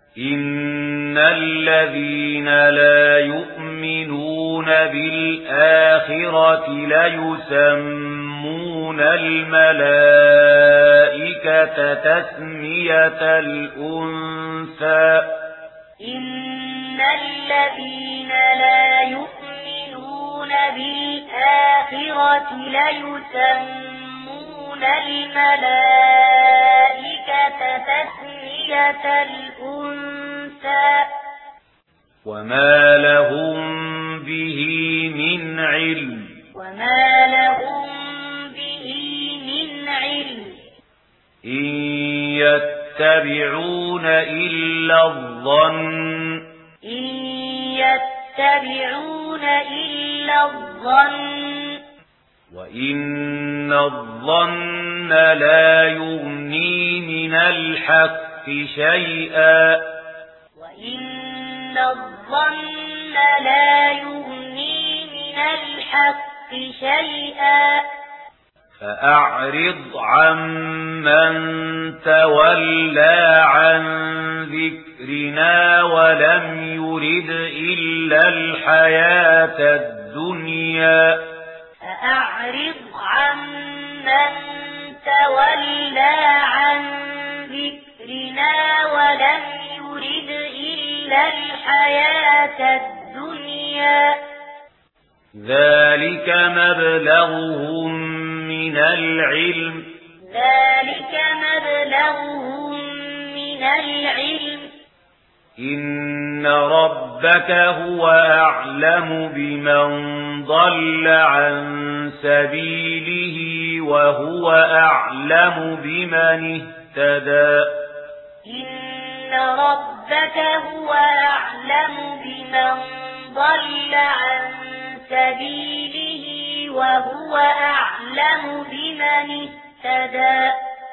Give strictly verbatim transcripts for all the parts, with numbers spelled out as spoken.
إن الذين لا يؤمنون بالآخرة ليسمون الملائكة تسمية الأنثى إن الذين لا يؤمنون بالآخرة ليسمون الملائكة تسمية الأنثى وما لهم به من علم وما لهم به من علم إن يتبعون إلا الظن إن يتبعون إلا الظن وإن الظن لا يغني من الحق شيئا وإن الظن لا يغني من الحق شيئا فأعرض عمن تولى عن ذكرنا ولم يرد إلا الحياة الدنيا فأعرض عمن تولى عن ذكرنا ولم يرد إلا الحياة الدنيا ذلك مبلغهم من العلم ذلك مبلغهم من العلم إن ربك هو أعلم بمن ضل عن سبيله وهو أعلم بمن اهتدى إن ربك هو أعلم بمن ضل عن سبيله وهو أعلم بمن اهتدى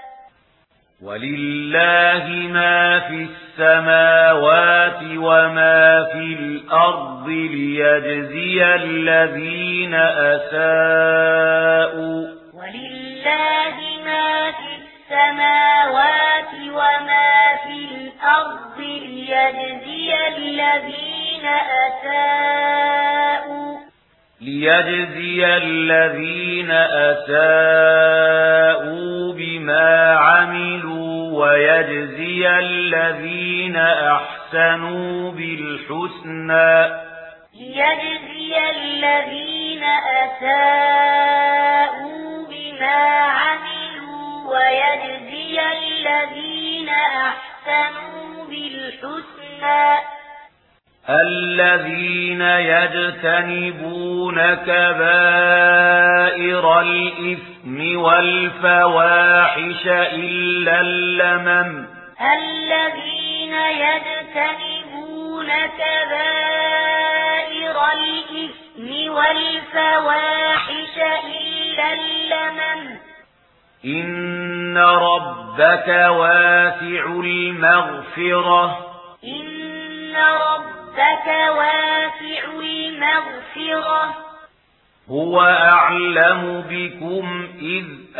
ولله ما في السماوات وما في الأرض ليجزي الذين أساءوا ولله ما في السماوات وما في الأرض ليجزي الذين أساءوا ليجزي الذين أساءوا بما عملوا ويجزي الذين أحسنوا بالحسنى ليجزي الذين أساءوا بما عملوا ويجزي الذين أحسنوا بالحسنى الذين يجتنبون كبائر الإثم والفواحش إلا اللمم الذين يجتنبون كبائر الإثم والفواحش إلا اللمم إن ربك واسع المغفرة إن ربك ربك واسع المغفرة هو أعلم بكم إذ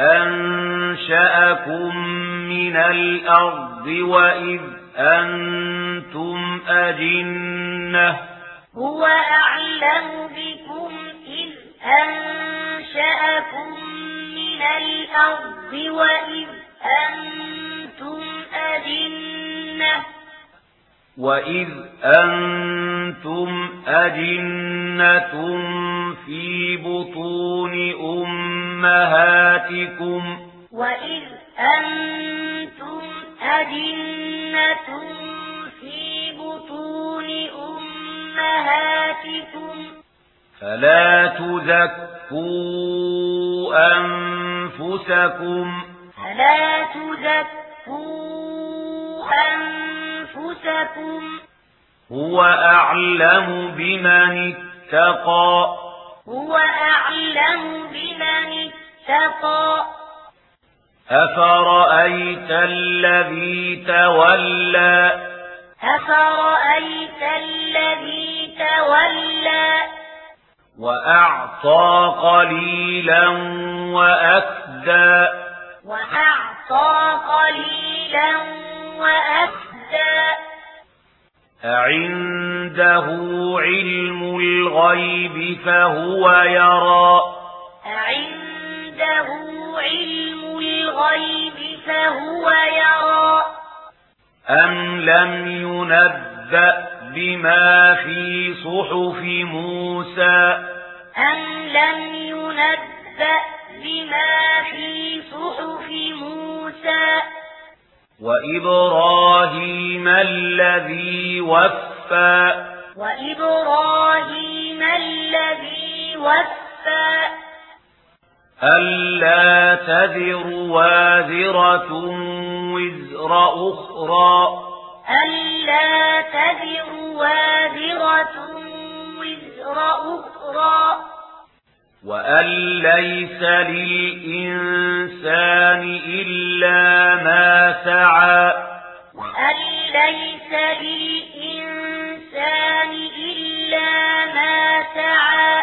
أنشأكم من الأرض وإذ أنتم أجنة هو أعلم بكم إذ أنشأكم من الأرض وإذ أنتم أجنة وَإِذْ أَنْتُمْ أَجِنَّةٌ فِي بُطُونِ أُمَّهَاتِكُمْ وَإِذْ أَنْتُمْ أَجِنَّةٌ فِي بُطُونِ أُمَّهَاتِكُمْ فَلَا تُزَكُّوا أَنفُسَكُمْ فَلَا تُزَكُّوا أَنفُسَكُمْ هُوَ أَعْلَمُ بِمَنِ اتَّقَى هُوَ أَعْلَمُ بِمَنِ اتَّقَى أَفَرَأَيْتَ الَّذِي تَوَلَّى أَفَرَأَيْتَ الَّذِي تَوَلَّى وَأَعْطَى قَلِيلًا وَأَكْدَى وَأَعْطَى قَلِيلًا وَأَكْدَى أعنده علم الغيب فهو يرى أعنده علم الغيب فهو يرى أم لم ينبأ بما في صحف موسى أم لم ينبأ بما في صحف موسى وإبراهيم الذي وفى وإبراهيم الذي وفى ألا تذر وازرة وزر أخرى ألا تذر وازرة وزر أخرى وأن ليس للإنسان إلا ما سعى وأن ليس للإنسان إلا ما سعى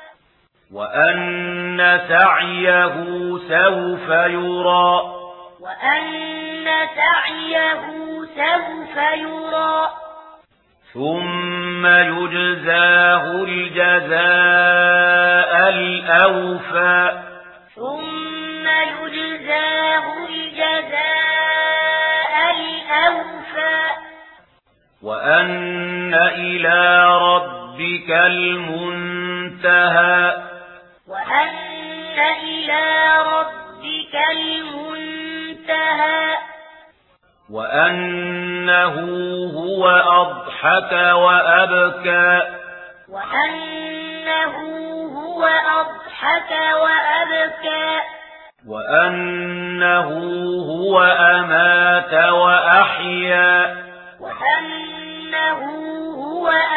وأن سعيه سوف يرى وأن سعيه سوف يرى ثم يجزاه الجزاء الأوفى ثم يجزاه الجزاء الأوفى وأن إلى ربك المنتهى وأن إلى ربك المنتهى وأنه هو أضحك وأبكى وأنه هو أضحك وأبكى وأنه هو أمات وأحيا وأنه هو